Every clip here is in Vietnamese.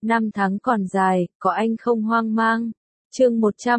Năm tháng còn dài, có anh không hoang mang. Chương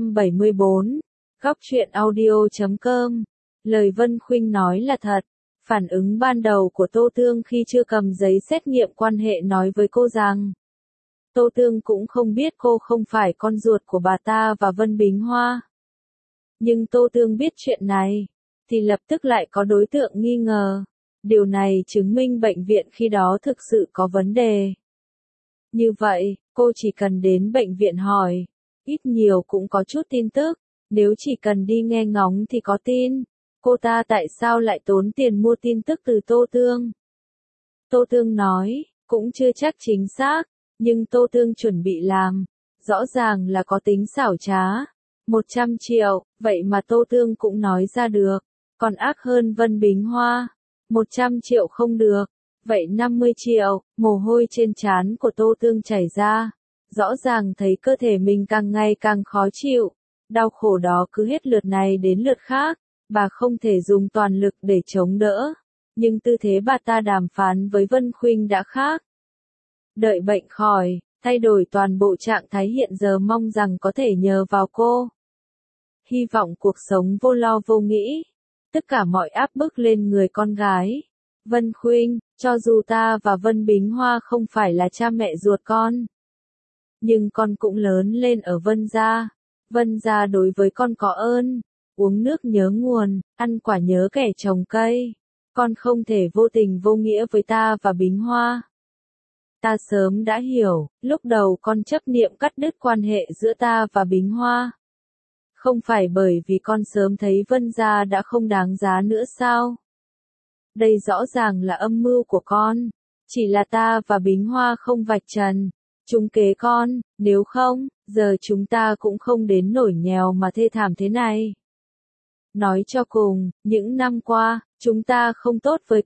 174, Góc truyện audio.com. Lời Vân Khuynh nói là thật. Phản ứng ban đầu của Tô Tương khi chưa cầm giấy xét nghiệm quan hệ nói với cô rằng Tô Tương cũng không biết cô không phải con ruột của bà ta và Vân Bính Hoa. Nhưng Tô Tương biết chuyện này, thì lập tức lại có đối tượng nghi ngờ. Điều này chứng minh bệnh viện khi đó thực sự có vấn đề. Như vậy, cô chỉ cần đến bệnh viện hỏi, ít nhiều cũng có chút tin tức, nếu chỉ cần đi nghe ngóng thì có tin. Cô ta tại sao lại tốn tiền mua tin tức từ Tô Tương? Tô Tương nói, cũng chưa chắc chính xác, nhưng Tô Tương chuẩn bị làm, rõ ràng là có tính xảo trá. 100 triệu, vậy mà Tô Tương cũng nói ra được, còn ác hơn Vân Bính Hoa. 100 triệu không được, vậy 50 triệu, mồ hôi trên trán của Tô Tương chảy ra, rõ ràng thấy cơ thể mình càng ngày càng khó chịu, đau khổ đó cứ hết lượt này đến lượt khác, bà không thể dùng toàn lực để chống đỡ, nhưng tư thế bà ta đàm phán với Vân Khuynh đã khác. Đợi bệnh khỏi, thay đổi toàn bộ trạng thái hiện giờ mong rằng có thể nhờ vào cô. Hy vọng cuộc sống vô lo vô nghĩ, tất cả mọi áp bức lên người con gái. Vân Khuynh, cho dù ta và Vân Bính Hoa không phải là cha mẹ ruột con, nhưng con cũng lớn lên ở Vân gia. Vân gia đối với con có ơn, uống nước nhớ nguồn, ăn quả nhớ kẻ trồng cây. Con không thể vô tình vô nghĩa với ta và Bính Hoa. Ta sớm đã hiểu, lúc đầu con chấp niệm cắt đứt quan hệ giữa ta và Bính Hoa. Không phải bởi vì con sớm thấy Vân gia đã không đáng giá nữa sao? Đây rõ ràng là âm mưu của con, chỉ là ta và Bính Hoa không vạch trần, trúng kế con, nếu không, giờ chúng ta cũng không đến nỗi nghèo mà thê thảm thế này. Nói cho cùng, những năm qua, chúng ta không tốt với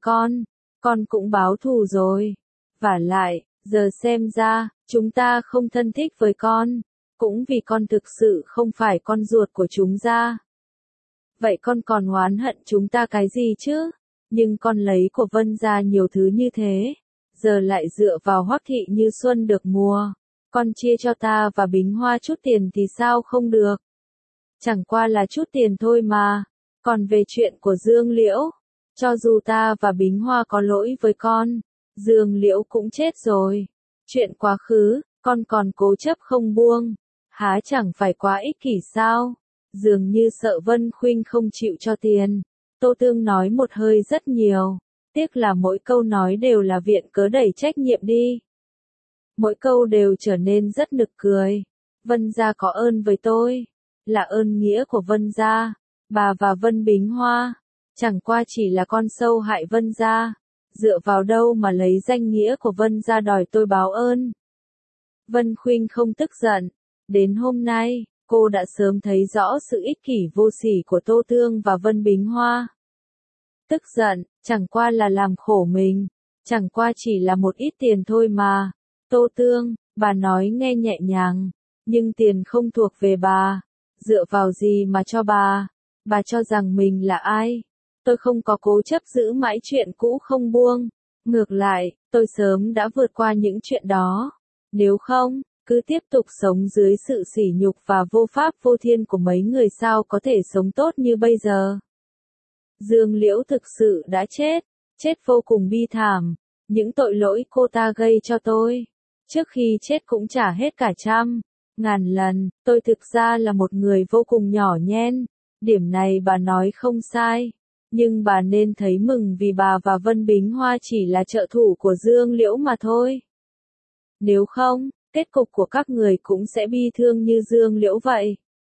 con cũng báo thù rồi. Vả lại, giờ xem ra, chúng ta không thân thích với con, cũng vì con thực sự không phải con ruột của chúng ra. Vậy con còn oán hận chúng ta cái gì chứ? Nhưng con lấy của Vân gia nhiều thứ như thế, giờ lại dựa vào Hoắc thị Như xuân được mùa, con chia cho ta và Bính Hoa chút tiền thì sao không được? Chẳng qua là chút tiền thôi mà. Còn về chuyện của Dương Liễu, cho dù ta và Bính Hoa có lỗi với con, Dương Liễu cũng chết rồi. Chuyện quá khứ, con còn cố chấp không buông, há chẳng phải quá ích kỷ sao? Dường như sợ Vân Khuynh không chịu cho tiền. Tô Tương nói một hơi rất nhiều, tiếc là mỗi câu nói đều là viện cớ đẩy trách nhiệm đi. Mỗi câu đều trở nên rất nực cười. Vân gia có ơn với tôi, là ơn nghĩa của Vân gia, bà và Vân Bính Hoa, chẳng qua chỉ là con sâu hại Vân gia, dựa vào đâu mà lấy danh nghĩa của Vân gia đòi tôi báo ơn. Vân Khuynh không tức giận, đến hôm nay, cô đã sớm thấy rõ sự ích kỷ vô sỉ của Tô Tương và Vân Bính Hoa. Tức giận, chẳng qua là làm khổ mình, chẳng qua chỉ là một ít tiền thôi mà. Tô Tương, bà nói nghe nhẹ nhàng, nhưng tiền không thuộc về bà, dựa vào gì mà cho bà cho rằng mình là ai? Tôi không có cố chấp giữ mãi chuyện cũ không buông, ngược lại, tôi sớm đã vượt qua những chuyện đó. Nếu không, cứ tiếp tục sống dưới sự sỉ nhục và vô pháp vô thiên của mấy người sao có thể sống tốt như bây giờ. Dương Liễu thực sự đã chết vô cùng bi thảm, những tội lỗi cô ta gây cho tôi, trước khi chết cũng trả hết cả trăm, ngàn lần, tôi thực ra là một người vô cùng nhỏ nhen, điểm này bà nói không sai, nhưng bà nên thấy mừng vì bà và Vân Bính Hoa chỉ là trợ thủ của Dương Liễu mà thôi. Nếu không, kết cục của các người cũng sẽ bi thương như Dương Liễu vậy.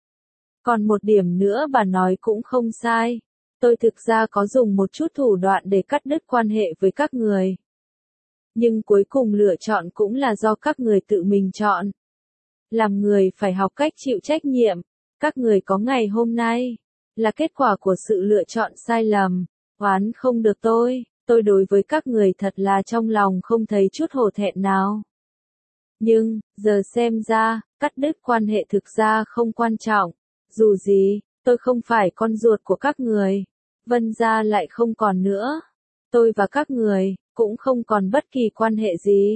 Còn một điểm nữa bà nói cũng không sai. Tôi thực ra có dùng một chút thủ đoạn để cắt đứt quan hệ với các người. Nhưng cuối cùng lựa chọn cũng là do các người tự mình chọn. Làm người phải học cách chịu trách nhiệm. Các người có ngày hôm nay, là kết quả của sự lựa chọn sai lầm. Oán không được tôi đối với các người thật là trong lòng không thấy chút hổ thẹn nào. Nhưng, giờ xem ra, cắt đứt quan hệ thực ra không quan trọng. Dù gì, tôi không phải con ruột của các người. Vân gia lại không còn nữa. Tôi và các người, cũng không còn bất kỳ quan hệ gì.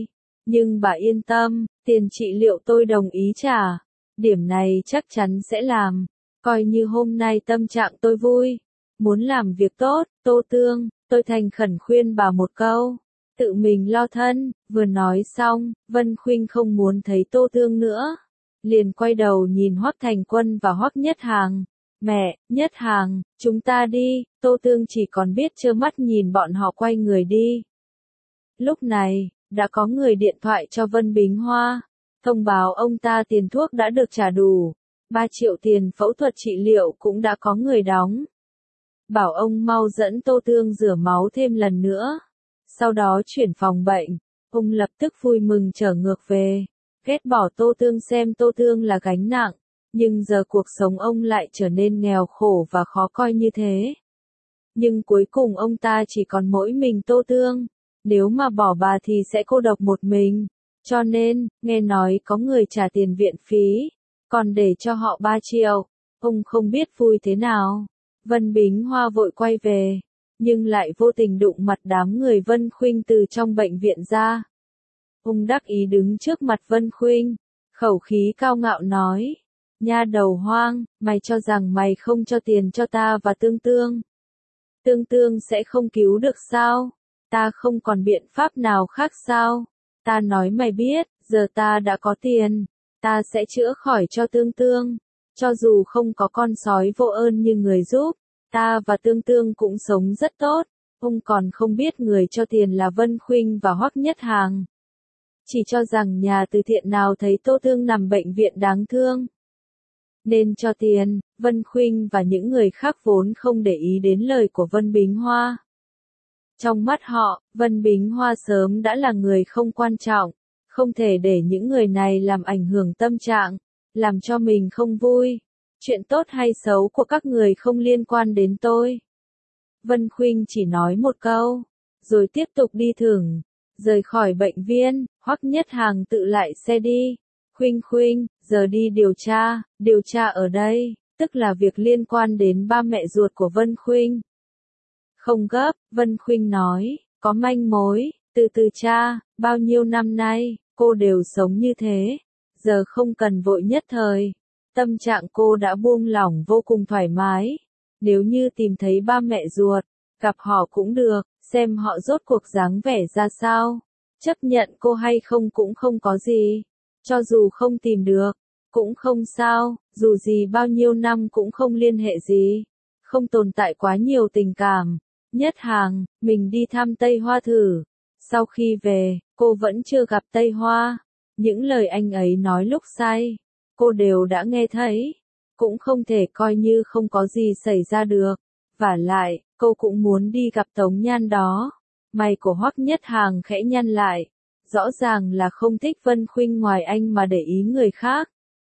Nhưng bà yên tâm, tiền trị liệu tôi đồng ý trả. Điểm này chắc chắn sẽ làm. Coi như hôm nay tâm trạng tôi vui. Muốn làm việc tốt, Tô Tương, tôi thành khẩn khuyên bà một câu. Tự mình lo thân, vừa nói xong, Vân Khuynh không muốn thấy Tô Tương nữa. Liền quay đầu nhìn Hoắc Thành Quân và Hoắc Nhất Hàng. Mẹ, Nhất Hàng, chúng ta đi, Tô Tương chỉ còn biết trơ mắt nhìn bọn họ quay người đi. Lúc này, đã có người điện thoại cho Vân Bính Hoa, thông báo ông ta tiền thuốc đã được trả đủ, 3 triệu tiền phẫu thuật trị liệu cũng đã có người đóng. Bảo ông mau dẫn Tô Tương rửa máu thêm lần nữa, sau đó chuyển phòng bệnh. Ông lập tức vui mừng trở ngược về, ghét bỏ Tô Tương xem Tô Tương là gánh nặng, nhưng giờ cuộc sống ông lại trở nên nghèo khổ và khó coi như thế. Nhưng cuối cùng ông ta chỉ còn mỗi mình Tô Tương, nếu mà bỏ bà thì sẽ cô độc một mình, cho nên, nghe nói có người trả tiền viện phí, còn để cho họ 3 triệu, ông không biết vui thế nào. Vân Bính Hoa vội quay về, nhưng lại vô tình đụng mặt đám người Vân Khuynh từ trong bệnh viện ra. Ông đắc ý đứng trước mặt Vân Khuynh, khẩu khí cao ngạo nói, nha đầu hoang, mày cho rằng mày không cho tiền cho ta và Tương Tương. Tương Tương sẽ không cứu được sao? Ta không còn biện pháp nào khác sao? Ta nói mày biết, giờ ta đã có tiền, ta sẽ chữa khỏi cho Tương Tương. Cho dù không có con sói vô ơn như người giúp, ta và Tương Tương cũng sống rất tốt. Ông còn không biết người cho tiền là Vân Khuynh và Hoắc Nhất Hàng. Chỉ cho rằng nhà từ thiện nào thấy Tô Tương nằm bệnh viện đáng thương nên cho tiền. Vân Khuynh và những người khác vốn không để ý đến lời của Vân Bính Hoa. Trong mắt họ, Vân Bính Hoa sớm đã là người không quan trọng, không thể để những người này làm ảnh hưởng tâm trạng, làm cho mình không vui. Chuyện tốt hay xấu của các người không liên quan đến tôi. Vân Khuynh chỉ nói một câu, rồi tiếp tục đi thẳng, rời khỏi bệnh viện. Hoắc Nhất Hàng tự lại xe đi. Khuynh Khuynh, giờ đi điều tra ở đây, tức là việc liên quan đến ba mẹ ruột của Vân Khuynh. Không gấp, Vân Khuynh nói, có manh mối, từ từ tra, bao nhiêu năm nay, cô đều sống như thế, giờ không cần vội nhất thời. Tâm trạng cô đã buông lỏng vô cùng thoải mái, nếu như tìm thấy ba mẹ ruột, gặp họ cũng được, xem họ rốt cuộc dáng vẻ ra sao. Chấp nhận cô hay không cũng không có gì, cho dù không tìm được, cũng không sao, dù gì bao nhiêu năm cũng không liên hệ gì, không tồn tại quá nhiều tình cảm. Nhất Hàng, mình đi thăm Tây Hoa thử. Sau khi về, cô vẫn chưa gặp Tây Hoa. Những lời anh ấy nói lúc say, cô đều đã nghe thấy. Cũng không thể coi như không có gì xảy ra được. Vả lại, cô cũng muốn đi gặp Tống Nhan đó. Mày của Hoắc Nhất Hàng khẽ nhăn lại. Rõ ràng là không thích Vân Khuynh ngoài anh mà để ý người khác.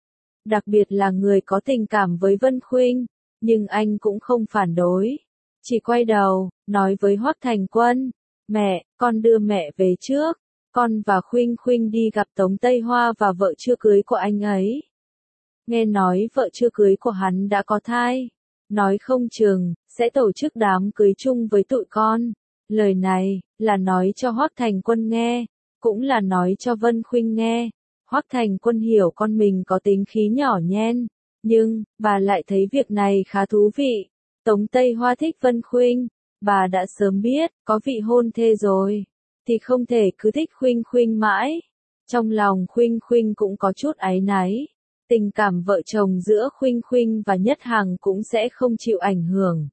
Đặc biệt là người có tình cảm với Vân Khuynh, nhưng anh cũng không phản đối. Chỉ quay đầu, nói với Hoắc Thành Quân, mẹ, con đưa mẹ về trước, con và Khuynh Khuynh đi gặp Tống Tây Hoa và vợ chưa cưới của anh ấy. Nghe nói vợ chưa cưới của hắn đã có thai, nói không chừng, sẽ tổ chức đám cưới chung với tụi con. Lời này, là nói cho Hoắc Thành Quân nghe, cũng là nói cho Vân Khuynh nghe. Hoắc Thành Quân hiểu con mình có tính khí nhỏ nhen, nhưng, bà lại thấy việc này khá thú vị. Tống Tây Hoa thích Vân Khuynh, bà đã sớm biết, có vị hôn thê rồi, thì không thể cứ thích Khuynh Khuynh mãi. Trong lòng Khuynh Khuynh cũng có chút áy náy, tình cảm vợ chồng giữa Khuynh Khuynh và Nhất Hàng cũng sẽ không chịu ảnh hưởng.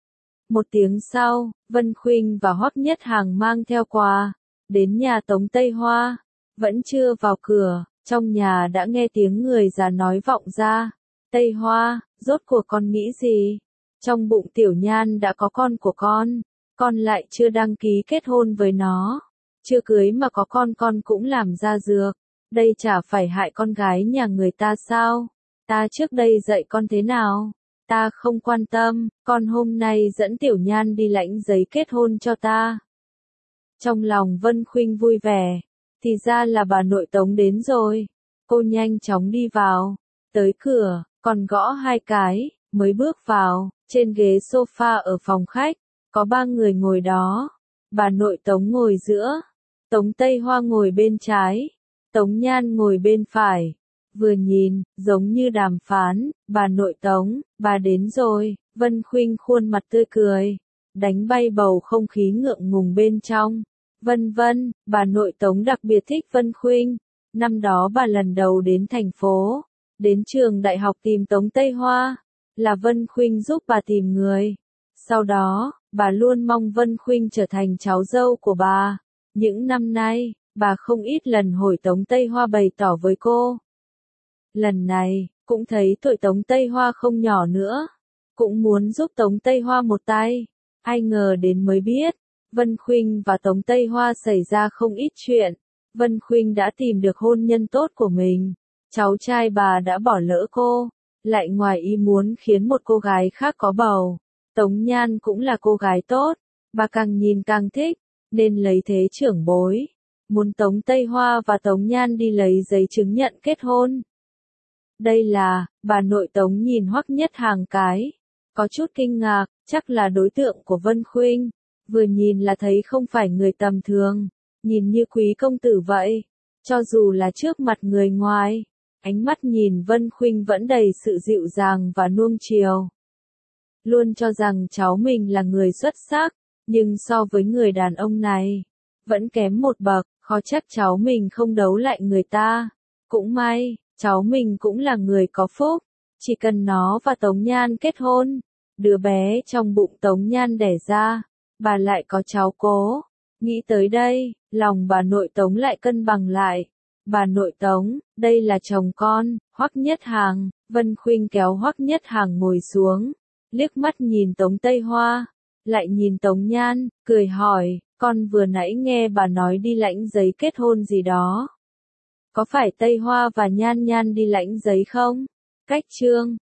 Một tiếng sau, Vân Khuynh và Hoắc Nhất Hàng mang theo quà, đến nhà Tống Tây Hoa, vẫn chưa vào cửa, trong nhà đã nghe tiếng người già nói vọng ra. Tây Hoa, rốt cuộc con nghĩ gì? Trong bụng Tiểu Nhan đã có con của con lại chưa đăng ký kết hôn với nó. Chưa cưới mà có con cũng làm ra dược. Đây chả phải hại con gái nhà người ta sao? Ta trước đây dạy con thế nào? Ta không quan tâm, con hôm nay dẫn Tiểu Nhan đi lãnh giấy kết hôn cho ta. Trong lòng Vân Khuynh vui vẻ, thì ra là bà nội Tống đến rồi. Cô nhanh chóng đi vào, tới cửa, còn gõ 2 cái, mới bước vào. Trên ghế sofa ở phòng khách, có 3 người ngồi đó. Bà nội Tống ngồi giữa, Tống Tây Hoa ngồi bên trái, Tống Nhan ngồi bên phải. Vừa nhìn, giống như đàm phán, bà nội Tống, bà đến rồi, Vân Khuynh khuôn mặt tươi cười, đánh bay bầu không khí ngượng ngùng bên trong. Vân Vân, bà nội Tống đặc biệt thích Vân Khuynh. Năm đó bà lần đầu đến thành phố, đến trường đại học tìm Tống Tây Hoa, là Vân Khuynh giúp bà tìm người. Sau đó, bà luôn mong Vân Khuynh trở thành cháu dâu của bà. Những năm nay, bà không ít lần hỏi Tống Tây Hoa bày tỏ với cô. Lần này, cũng thấy tuổi Tống Tây Hoa không nhỏ nữa, cũng muốn giúp Tống Tây Hoa một tay. Ai ngờ đến mới biết, Vân Khuynh và Tống Tây Hoa xảy ra không ít chuyện. Vân Khuynh đã tìm được hôn nhân tốt của mình, cháu trai bà đã bỏ lỡ cô, lại ngoài ý muốn khiến một cô gái khác có bầu. Tống Nhan cũng là cô gái tốt, bà càng nhìn càng thích, nên lấy thế trưởng bối, muốn Tống Tây Hoa và Tống Nhan đi lấy giấy chứng nhận kết hôn. Đây là, bà nội Tống nhìn Hoắc Nhất Hàng cái, có chút kinh ngạc, chắc là đối tượng của Vân Khuynh, vừa nhìn là thấy không phải người tầm thường, nhìn như quý công tử vậy, cho dù là trước mặt người ngoài, ánh mắt nhìn Vân Khuynh vẫn đầy sự dịu dàng và nuông chiều. Luôn cho rằng cháu mình là người xuất sắc, nhưng so với người đàn ông này, vẫn kém một bậc, khó trách cháu mình không đấu lại người ta. Cũng may, cháu mình cũng là người có phúc, chỉ cần nó và Tống Nhan kết hôn, đứa bé trong bụng Tống Nhan đẻ ra, bà lại có cháu cố. Nghĩ tới đây, lòng bà nội Tống lại cân bằng lại. Bà nội Tống, đây là chồng con, Hoắc Nhất Hàng. Vân Khuynh kéo Hoắc Nhất Hàng ngồi xuống, liếc mắt nhìn Tống Tây Hoa, lại nhìn Tống Nhan, cười hỏi, con vừa nãy nghe bà nói đi lãnh giấy kết hôn gì đó. Có phải Tây Hoa và Nhan Nhan đi lãnh giấy không? Cách chương